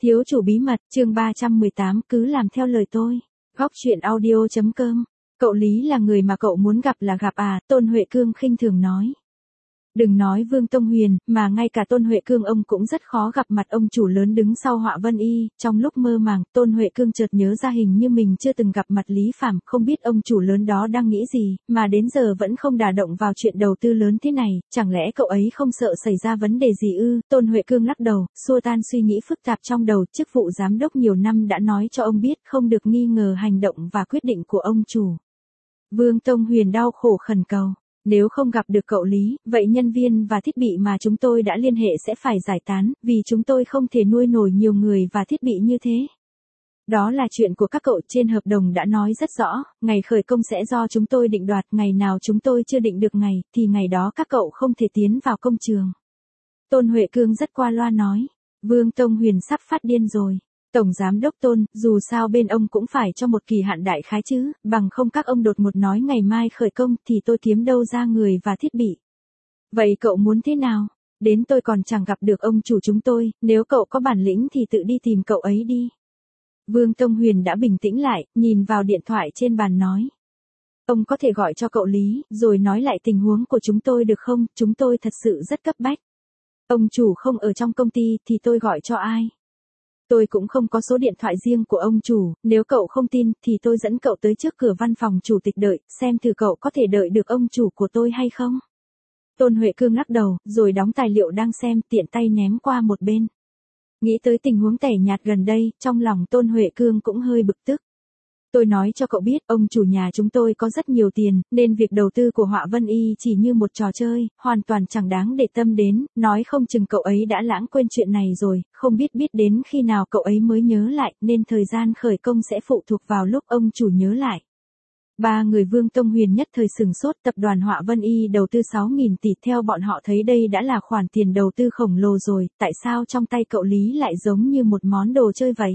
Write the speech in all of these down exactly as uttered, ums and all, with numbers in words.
Thiếu chủ bí mật, chương ba trăm mười tám, cứ làm theo lời tôi. Góc truyện audio chấm com. Cậu Lý là người mà cậu muốn gặp là gặp à, Tôn Huệ Cương khinh thường nói. Đừng nói Vương Tông Huyền, mà ngay cả Tôn Huệ Cương ông cũng rất khó gặp mặt ông chủ lớn đứng sau Họa Vân Y. Trong lúc mơ màng, Tôn Huệ Cương chợt nhớ ra hình như mình chưa từng gặp mặt Lý Phàm, không biết ông chủ lớn đó đang nghĩ gì, mà đến giờ vẫn không đả động vào chuyện đầu tư lớn thế này, chẳng lẽ cậu ấy không sợ xảy ra vấn đề gì ư? Tôn Huệ Cương lắc đầu, xua tan suy nghĩ phức tạp trong đầu, chức vụ giám đốc nhiều năm đã nói cho ông biết không được nghi ngờ hành động và quyết định của ông chủ. Vương Tông Huyền đau khổ khẩn cầu. Nếu không gặp được cậu Lý, vậy nhân viên và thiết bị mà chúng tôi đã liên hệ sẽ phải giải tán, vì chúng tôi không thể nuôi nổi nhiều người và thiết bị như thế. Đó là chuyện của các cậu, trên hợp đồng đã nói rất rõ, ngày khởi công sẽ do chúng tôi định đoạt, ngày nào chúng tôi chưa định được ngày, thì ngày đó các cậu không thể tiến vào công trường. Tôn Huệ Cương rất qua loa nói. Vương Tông Huyền sắp phát điên rồi. Tổng Giám đốc Tôn, dù sao bên ông cũng phải cho một kỳ hạn đại khái chứ, bằng không các ông đột ngột nói ngày mai khởi công thì tôi kiếm đâu ra người và thiết bị. Vậy cậu muốn thế nào? Đến tôi còn chẳng gặp được ông chủ chúng tôi, nếu cậu có bản lĩnh thì tự đi tìm cậu ấy đi. Vương Tông Huyền đã bình tĩnh lại, nhìn vào điện thoại trên bàn nói. Ông có thể gọi cho cậu Lý, rồi nói lại tình huống của chúng tôi được không, chúng tôi thật sự rất cấp bách. Ông chủ không ở trong công ty thì tôi gọi cho ai? Tôi cũng không có số điện thoại riêng của ông chủ, nếu cậu không tin thì tôi dẫn cậu tới trước cửa văn phòng chủ tịch đợi, xem thử cậu có thể đợi được ông chủ của tôi hay không. Tôn Huệ Cương lắc đầu, rồi đóng tài liệu đang xem, tiện tay ném qua một bên. Nghĩ tới tình huống tẻ nhạt gần đây, trong lòng Tôn Huệ Cương cũng hơi bực tức. Tôi nói cho cậu biết, ông chủ nhà chúng tôi có rất nhiều tiền, nên việc đầu tư của Họa Vân Y chỉ như một trò chơi, hoàn toàn chẳng đáng để tâm đến, nói không chừng cậu ấy đã lãng quên chuyện này rồi, không biết biết đến khi nào cậu ấy mới nhớ lại, nên thời gian khởi công sẽ phụ thuộc vào lúc ông chủ nhớ lại. Ba người Vương Tông Huyền nhất thời sừng sốt, tập đoàn Họa Vân Y đầu tư sáu nghìn tỷ, theo bọn họ thấy đây đã là khoản tiền đầu tư khổng lồ rồi, tại sao trong tay cậu Lý lại giống như một món đồ chơi vậy?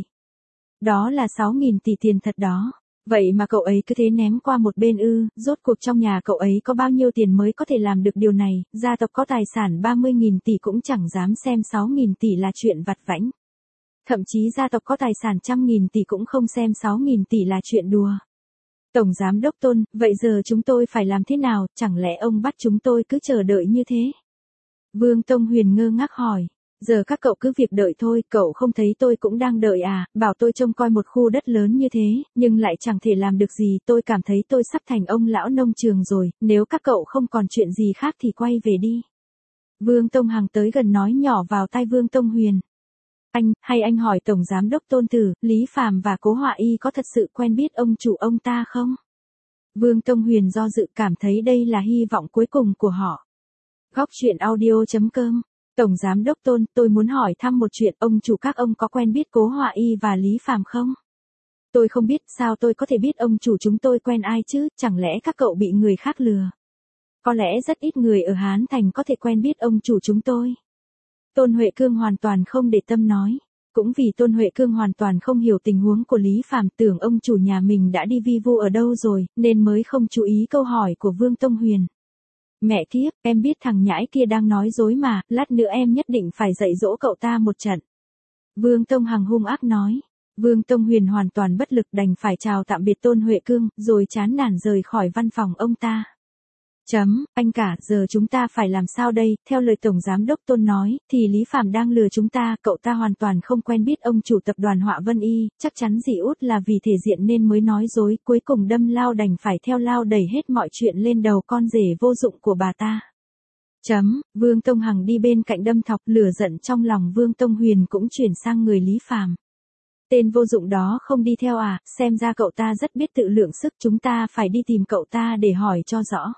Đó là sáu nghìn tỷ tiền thật đó. Vậy mà cậu ấy cứ thế ném qua một bên ư, rốt cuộc trong nhà cậu ấy có bao nhiêu tiền mới có thể làm được điều này, gia tộc có tài sản ba mươi nghìn tỷ cũng chẳng dám xem sáu nghìn tỷ là chuyện vặt vãnh. Thậm chí gia tộc có tài sản trăm nghìn tỷ cũng không xem sáu nghìn tỷ là chuyện đùa. Tổng Giám đốc Tôn, vậy giờ chúng tôi phải làm thế nào, chẳng lẽ ông bắt chúng tôi cứ chờ đợi như thế? Vương Tông Huyền ngơ ngác hỏi. Giờ các cậu cứ việc đợi thôi, cậu không thấy tôi cũng đang đợi à, bảo tôi trông coi một khu đất lớn như thế, nhưng lại chẳng thể làm được gì, tôi cảm thấy tôi sắp thành ông lão nông trường rồi, nếu các cậu không còn chuyện gì khác thì quay về đi. Vương Tông Hằng tới gần nói nhỏ vào tai Vương Tông Huyền. Anh, hay anh hỏi Tổng Giám đốc Tôn Tử, Lý Phàm và Cố Họa Y có thật sự quen biết ông chủ ông ta không? Vương Tông Huyền do dự, cảm thấy đây là hy vọng cuối cùng của họ. Góc truyện audio chấm com. Tổng Giám đốc Tôn, tôi muốn hỏi thăm một chuyện, ông chủ các ông có quen biết Cố Họa Y và Lý Phàm không? Tôi không biết, sao tôi có thể biết ông chủ chúng tôi quen ai chứ, chẳng lẽ các cậu bị người khác lừa? Có lẽ rất ít người ở Hán Thành có thể quen biết ông chủ chúng tôi. Tôn Huệ Cương hoàn toàn không để tâm nói. Cũng vì Tôn Huệ Cương hoàn toàn không hiểu tình huống của Lý Phàm, tưởng ông chủ nhà mình đã đi vi vu ở đâu rồi, nên mới không chú ý câu hỏi của Vương Tông Huyền. Mẹ kiếp, em biết thằng nhãi kia đang nói dối mà, lát nữa em nhất định phải dạy dỗ cậu ta một trận. Vương Tông Hằng hung ác nói. Vương Tông Huyền hoàn toàn bất lực, đành phải chào tạm biệt Tôn Huệ Cương, rồi chán nản rời khỏi văn phòng ông ta. Chấm, anh cả, giờ chúng ta phải làm sao đây, theo lời Tổng Giám đốc Tôn nói, thì Lý Phàm đang lừa chúng ta, cậu ta hoàn toàn không quen biết ông chủ tập đoàn Họa Vân Y, chắc chắn dì út là vì thể diện nên mới nói dối, cuối cùng đâm lao đành phải theo lao đẩy hết mọi chuyện lên đầu con rể vô dụng của bà ta. Chấm, Vương Tông Hằng đi bên cạnh đâm thọc, lửa giận trong lòng Vương Tông Huyền cũng chuyển sang người Lý Phàm. Tên vô dụng đó không đi theo à, xem ra cậu ta rất biết tự lượng sức, chúng ta phải đi tìm cậu ta để hỏi cho rõ.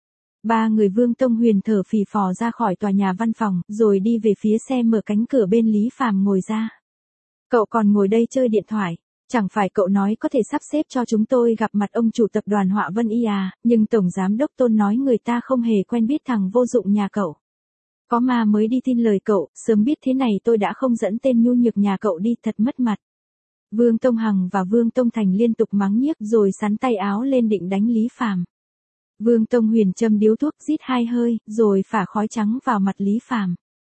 Ba người Vương Tông Huyền thở phì phò ra khỏi tòa nhà văn phòng, rồi đi về phía xe, mở cánh cửa bên Lý Phàm ngồi ra. Cậu còn ngồi đây chơi điện thoại, chẳng phải cậu nói có thể sắp xếp cho chúng tôi gặp mặt ông chủ tập đoàn Họa Vân Y à, nhưng Tổng Giám đốc Tôn nói người ta không hề quen biết thằng vô dụng nhà cậu. Có mà mới đi tin lời cậu, sớm biết thế này tôi đã không dẫn tên nhu nhược nhà cậu đi, thật mất mặt. Vương Tông Hằng và Vương Tông Thành liên tục mắng nhiếc rồi sắn tay áo lên định đánh Lý Phàm. Vương Tông Huyền châm điếu thuốc, rít hai hơi, rồi phả khói trắng vào mặt Lý Phàm.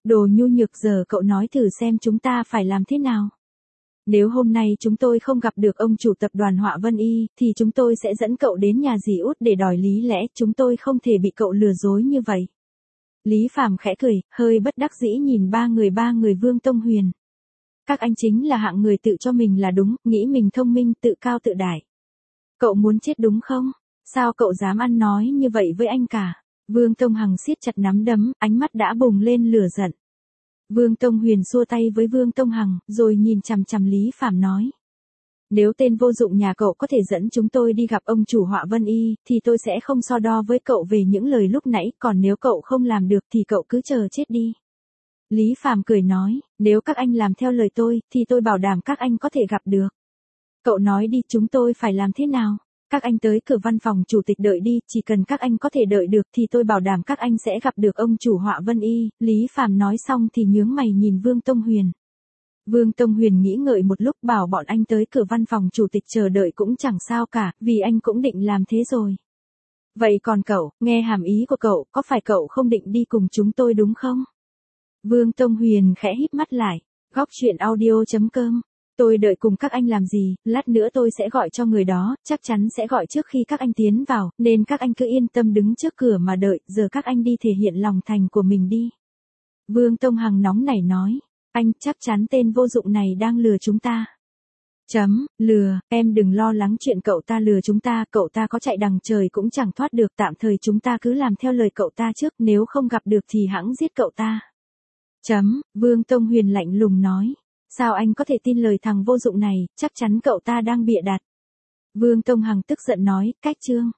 Đồ nhu nhược, giờ cậu nói thử xem chúng ta phải làm thế nào. Nếu hôm nay chúng tôi không gặp được ông chủ tập đoàn Họa Vân Y, thì chúng tôi sẽ dẫn cậu đến nhà dì út để đòi lý lẽ, chúng tôi không thể bị cậu lừa dối như vậy. Lý Phàm khẽ cười, hơi bất đắc dĩ nhìn ba người ba người Vương Tông Huyền. Các anh chính là hạng người tự cho mình là đúng, nghĩ mình thông minh, tự cao tự đại. Cậu muốn chết đúng không? Sao cậu dám ăn nói như vậy với anh cả? Vương Tông Hằng siết chặt nắm đấm, ánh mắt đã bùng lên lửa giận. Vương Tông Huyền xua tay với Vương Tông Hằng, rồi nhìn chằm chằm Lý Phàm nói. Nếu tên vô dụng nhà cậu có thể dẫn chúng tôi đi gặp ông chủ Họa Vân Y, thì tôi sẽ không so đo với cậu về những lời lúc nãy, còn nếu cậu không làm được thì cậu cứ chờ chết đi. Lý Phàm cười nói, nếu các anh làm theo lời tôi, thì tôi bảo đảm các anh có thể gặp được. Cậu nói đi, chúng tôi phải làm thế nào? Các anh tới cửa văn phòng chủ tịch đợi đi, chỉ cần các anh có thể đợi được thì tôi bảo đảm các anh sẽ gặp được ông chủ Họa Vân Y. Lý Phàm nói xong thì nhướng mày nhìn Vương Tông Huyền. Vương Tông Huyền nghĩ ngợi một lúc, bảo bọn anh tới cửa văn phòng chủ tịch chờ đợi cũng chẳng sao cả, vì anh cũng định làm thế rồi. Vậy còn cậu, nghe hàm ý của cậu, có phải cậu không định đi cùng chúng tôi đúng không? Vương Tông Huyền khẽ híp mắt lại. Góc truyện audio chấm com. Tôi đợi cùng các anh làm gì, lát nữa tôi sẽ gọi cho người đó, chắc chắn sẽ gọi trước khi các anh tiến vào, nên các anh cứ yên tâm đứng trước cửa mà đợi, giờ các anh đi thể hiện lòng thành của mình đi. Vương Tông Hằng nóng nảy nói, anh chắc chắn tên vô dụng này đang lừa chúng ta. Chấm, lừa, em đừng lo lắng chuyện cậu ta lừa chúng ta, cậu ta có chạy đằng trời cũng chẳng thoát được, tạm thời chúng ta cứ làm theo lời cậu ta trước, nếu không gặp được thì hẵng giết cậu ta. Chấm, Vương Tông Huyền lạnh lùng nói. Sao anh có thể tin lời thằng vô dụng này, chắc chắn cậu ta đang bịa đặt. Vương Tông Hằng tức giận nói, cách chương.